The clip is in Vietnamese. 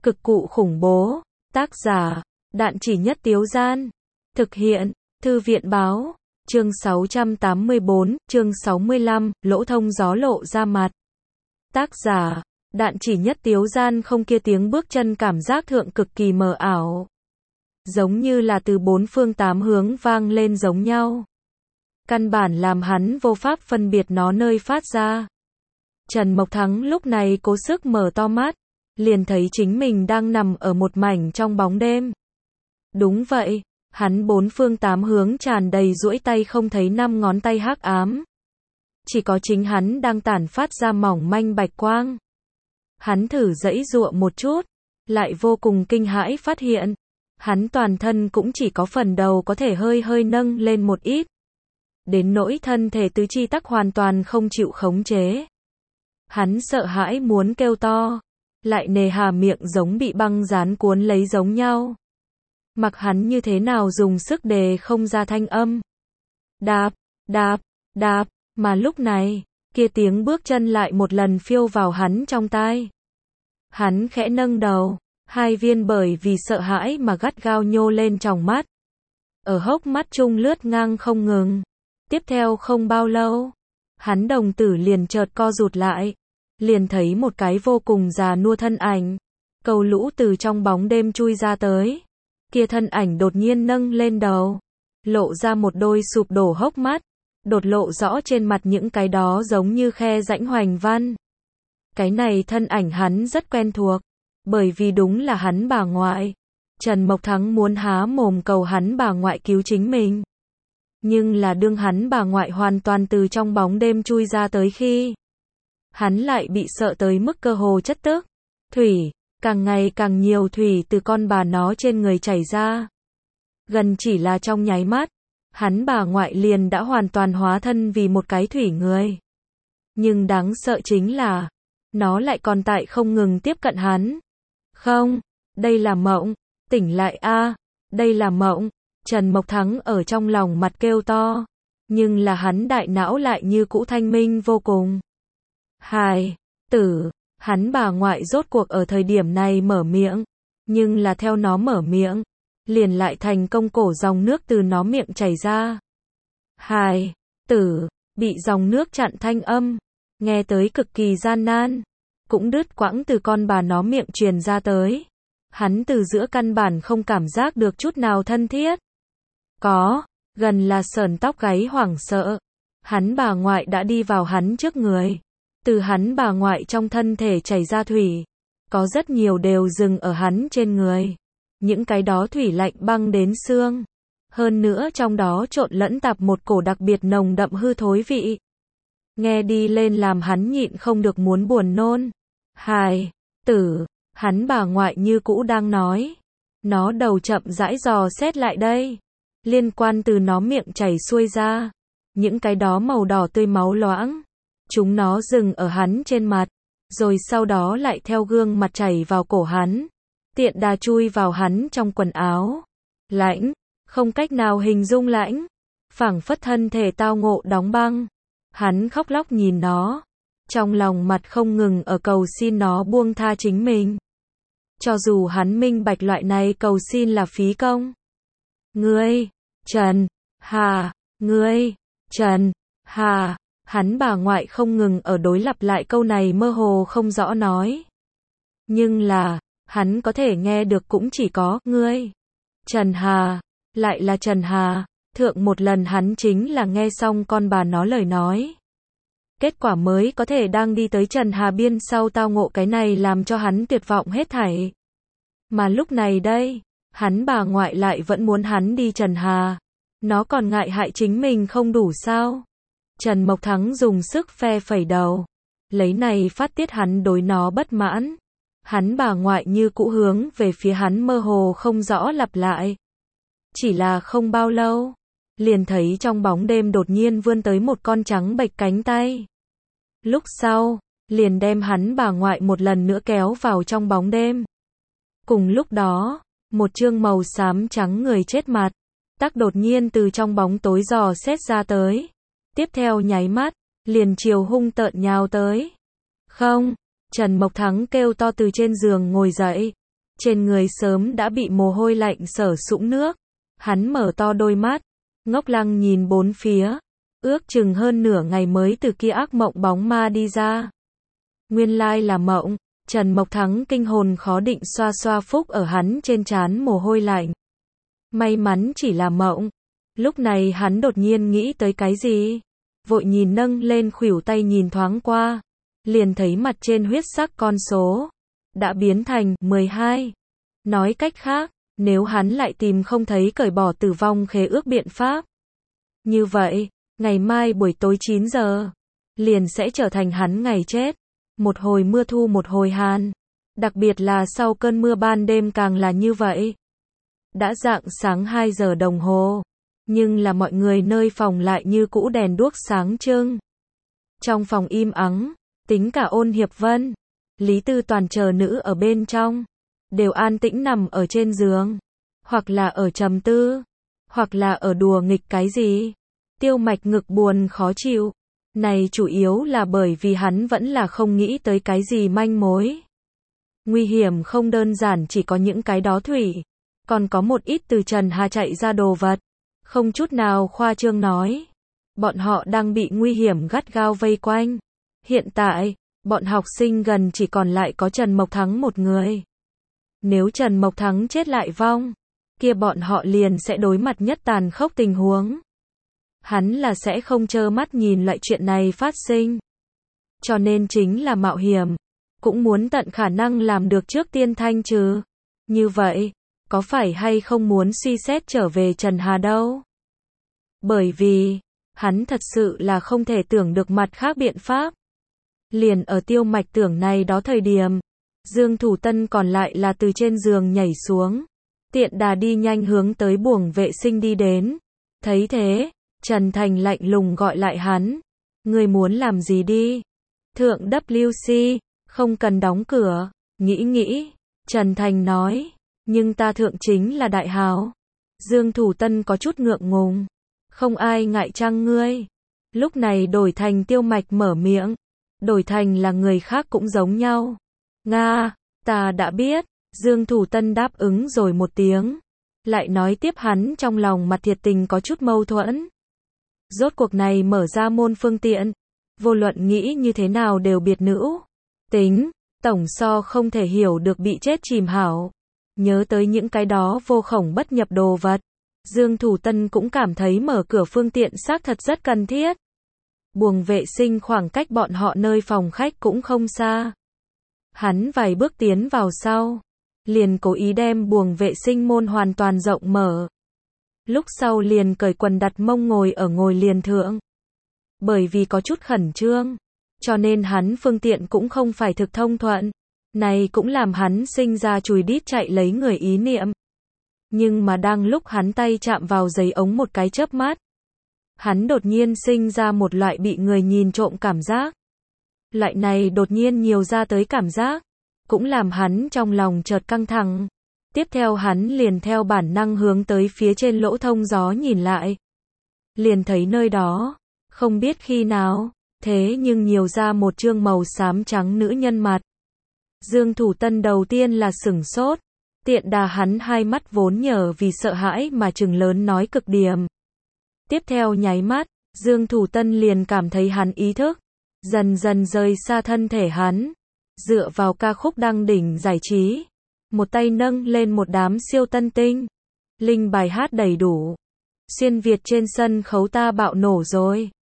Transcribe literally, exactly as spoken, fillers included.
Cực cụ khủng bố. Tác giả, Đạn Chỉ Nhất Tiếu Gian. Thực hiện, Thư viện báo. Chương sáu trăm tám mươi bốn, chương sáu mươi lăm, lỗ thông gió lộ ra mặt. Tác giả, Đạn Chỉ Nhất Tiếu Gian. Không, kia tiếng bước chân cảm giác thượng cực kỳ mờ ảo. Giống như là từ bốn phương tám hướng vang lên giống nhau. Căn bản làm hắn vô pháp phân biệt nó nơi phát ra. Trần Mộc Thắng lúc này cố sức mở to mắt, liền thấy chính mình đang nằm ở một mảnh trong bóng đêm. Đúng vậy, hắn bốn phương tám hướng tràn đầy duỗi tay không thấy năm ngón tay hắc ám. Chỉ có chính hắn đang tản phát ra mỏng manh bạch quang. Hắn thử giãy giụa một chút, lại vô cùng kinh hãi phát hiện, hắn toàn thân cũng chỉ có phần đầu có thể hơi hơi nâng lên một ít. Đến nỗi thân thể tứ chi tắc hoàn toàn không chịu khống chế. Hắn sợ hãi muốn kêu to, lại nề hà miệng giống bị băng dán cuốn lấy giống nhau. Mặc hắn như thế nào dùng sức đề không ra thanh âm. Đạp, đạp, đạp, mà lúc này, kia tiếng bước chân lại một lần phiêu vào hắn trong tai. Hắn khẽ nâng đầu, hai viên bởi vì sợ hãi mà gắt gao nhô lên tròng mắt. Ở hốc mắt trung lướt ngang không ngừng. Tiếp theo không bao lâu, hắn đồng tử liền chợt co rụt lại, liền thấy một cái vô cùng già nua thân ảnh, cầu lũ từ trong bóng đêm chui ra tới. Kia thân ảnh đột nhiên nâng lên đầu, lộ ra một đôi sụp đổ hốc mắt, đột lộ rõ trên mặt những cái đó giống như khe rãnh hoành văn. Cái này thân ảnh hắn rất quen thuộc, bởi vì đúng là hắn bà ngoại. Trần Mộc Thắng muốn há mồm cầu hắn bà ngoại cứu chính mình. Nhưng là đương hắn bà ngoại hoàn toàn từ trong bóng đêm chui ra tới khi, hắn lại bị sợ tới mức cơ hồ chất tức. Thủy, càng ngày càng nhiều thủy từ con bà nó trên người chảy ra. Gần chỉ là trong nháy mắt, hắn bà ngoại liền đã hoàn toàn hóa thân vì một cái thủy người. Nhưng đáng sợ chính là, nó lại còn tại không ngừng tiếp cận hắn. Không, đây là mộng, tỉnh lại a, đây là mộng. Trần Mộc Thắng ở trong lòng mặt kêu to, nhưng là hắn đại não lại như cũ thanh minh vô cùng. Hài tử, hắn bà ngoại rốt cuộc ở thời điểm này mở miệng, nhưng là theo nó mở miệng, liền lại thành công cổ dòng nước từ nó miệng chảy ra. Hài tử, bị dòng nước chặn thanh âm, nghe tới cực kỳ gian nan, cũng đứt quãng từ con bà nó miệng truyền ra tới. Hắn từ giữa căn bản không cảm giác được chút nào thân thiết. Có, gần là sởn tóc gáy hoảng sợ. Hắn bà ngoại đã đi vào hắn trước người. Từ hắn bà ngoại trong thân thể chảy ra thủy. Có rất nhiều đều dừng ở hắn trên người. Những cái đó thủy lạnh băng đến xương. Hơn nữa trong đó trộn lẫn tạp một cổ đặc biệt nồng đậm hư thối vị. Nghe đi lên làm hắn nhịn không được muốn buồn nôn. Hài tử, hắn bà ngoại như cũ đang nói. Nó đầu chậm rãi dò xét lại đây. Liên quan từ nó miệng chảy xuôi ra. Những cái đó màu đỏ tươi máu loãng. Chúng nó dừng ở hắn trên mặt. Rồi sau đó lại theo gương mặt chảy vào cổ hắn. Tiện đà chui vào hắn trong quần áo. Lãnh, không cách nào hình dung lãnh. Phảng phất thân thể tao ngộ đóng băng. Hắn khóc lóc nhìn nó. Trong lòng mặt không ngừng ở cầu xin nó buông tha chính mình. Cho dù hắn minh bạch loại này cầu xin là phí công. Ngươi, Trần, Hà, ngươi, Trần, Hà, hắn bà ngoại không ngừng ở đối lặp lại câu này mơ hồ không rõ nói. Nhưng là, hắn có thể nghe được cũng chỉ có, ngươi, Trần Hà, lại là Trần Hà, thượng một lần hắn chính là nghe xong con bà nó lời nói. Kết quả mới có thể đang đi tới Trần Hà biên sau tao ngộ cái này làm cho hắn tuyệt vọng hết thảy. Mà lúc này đây, hắn bà ngoại lại vẫn muốn hắn đi Trần Hà. Nó còn ngại hại chính mình không đủ sao? Trần Mộc Thắng dùng sức phe phẩy đầu. Lấy này phát tiết hắn đối nó bất mãn. Hắn bà ngoại như cũ hướng về phía hắn mơ hồ không rõ lặp lại. Chỉ là không bao lâu, liền thấy trong bóng đêm đột nhiên vươn tới một con trắng bệch cánh tay. Lúc sau, liền đem hắn bà ngoại một lần nữa kéo vào trong bóng đêm. Cùng lúc đó, một chương màu xám trắng người chết mặt, tắc đột nhiên từ trong bóng tối dò xét ra tới. Tiếp theo nháy mắt, liền chiều hung tợn nhào tới. Không, Trần Mộc Thắng kêu to từ trên giường ngồi dậy. trên người sớm đã bị mồ hôi lạnh sở sũng nước. Hắn mở to đôi mắt, ngốc lăng nhìn bốn phía, ước chừng hơn nửa ngày mới từ kia ác mộng bóng ma đi ra. Nguyên lai là mộng. Trần Mộc Thắng kinh hồn khó định xoa xoa phúc ở hắn trên trán mồ hôi lạnh. May mắn chỉ là mộng. Lúc này hắn đột nhiên nghĩ tới cái gì? Vội nhìn nâng lên khuỷu tay nhìn thoáng qua. Liền thấy mặt trên huyết sắc con số. Đã biến thành mười hai. Nói cách khác, nếu hắn lại tìm không thấy cởi bỏ tử vong khế ước biện pháp. Như vậy, ngày mai buổi tối chín giờ, liền sẽ trở thành hắn ngày chết. Một hồi mưa thu một hồi hàn. Đặc biệt là sau cơn mưa ban đêm càng là như vậy. Đã rạng sáng hai giờ đồng hồ. Nhưng là mọi người nơi phòng lại như cũ đèn đuốc sáng trưng. Trong phòng im ắng, tính cả Ôn Hiệp Vân, Lý Tư Toàn chờ nữ ở bên trong. Đều an tĩnh nằm ở trên giường. Hoặc là ở trầm tư. Hoặc là ở đùa nghịch cái gì. Tiêu Mạch ngực buồn khó chịu. Này chủ yếu là bởi vì hắn vẫn là không nghĩ tới cái gì manh mối. Nguy hiểm không đơn giản chỉ có những cái đó thủy. Còn có một ít từ Trần Hà chạy ra đồ vật. Không chút nào khoa trương nói. Bọn họ đang bị nguy hiểm gắt gao vây quanh. Hiện tại, bọn học sinh gần chỉ còn lại có Trần Mộc Thắng một người. Nếu Trần Mộc Thắng chết lại vong, kia bọn họ liền sẽ đối mặt nhất tàn khốc tình huống. Hắn là sẽ không trơ mắt nhìn loại chuyện này phát sinh. Cho nên chính là mạo hiểm. Cũng muốn tận khả năng làm được trước tiên thanh trừ. Như vậy, có phải hay không muốn suy xét trở về Trần Hà đâu? Bởi vì, hắn thật sự là không thể tưởng được mặt khác biện pháp. Liền ở Tiêu Mạch tưởng này đó thời điểm, Dương Thủ Tân còn lại là từ trên giường nhảy xuống. Tiện đà đi nhanh hướng tới buồng vệ sinh đi đến. Thấy thế, Trần Thành lạnh lùng gọi lại hắn. Ngươi muốn làm gì đi? Thượng W C, không cần đóng cửa. Nghĩ nghĩ, Trần Thành nói. Nhưng ta thượng chính là đại hào. Dương Thủ Tân có chút ngượng ngùng. Không ai ngại chăng ngươi? Lúc này đổi thành Tiêu Mạch mở miệng. Đổi thành là người khác cũng giống nhau. Nga, ta đã biết. Dương Thủ Tân đáp ứng rồi một tiếng. Lại nói tiếp hắn trong lòng mặt thiệt tình có chút mâu thuẫn. Rốt cuộc này mở ra môn phương tiện. Vô luận nghĩ như thế nào đều biệt nữ. Tính, tổng so không thể hiểu được bị chết chìm hảo. Nhớ tới những cái đó vô khổng bất nhập đồ vật. Dương Thủ Tân cũng cảm thấy mở cửa phương tiện xác thật rất cần thiết. Buồng vệ sinh khoảng cách bọn họ nơi phòng khách cũng không xa. Hắn vài bước tiến vào sau. Liền cố ý đem buồng vệ sinh môn hoàn toàn rộng mở. Lúc sau liền cởi quần đặt mông ngồi ở ngồi liền thượng. Bởi vì có chút khẩn trương. Cho nên hắn phương tiện cũng không phải thực thông thuận. Này cũng làm hắn sinh ra chùi đít chạy lấy người ý niệm. Nhưng mà đang lúc hắn tay chạm vào giấy ống một cái chớp mắt. Hắn đột nhiên sinh ra một loại bị người nhìn trộm cảm giác. Loại này đột nhiên nhiều ra tới cảm giác. Cũng làm hắn trong lòng chợt căng thẳng. Tiếp theo hắn liền theo bản năng hướng tới phía trên lỗ thông gió nhìn lại. Liền thấy nơi đó, không biết khi nào, thế nhưng nhiều ra một trương màu xám trắng nữ nhân mặt. Dương Thủ Tân đầu tiên là sửng sốt. Tiện đà hắn hai mắt vốn nhờ vì sợ hãi mà trừng lớn nói cực điểm. Tiếp theo nháy mắt, Dương Thủ Tân liền cảm thấy hắn ý thức dần dần rời xa thân thể hắn. Dựa vào ca khúc đăng đỉnh giải trí. Một tay nâng lên một đám siêu tân tinh. Linh bài hát đầy đủ. Xuyên Việt trên sân khấu ta bạo nổ rồi.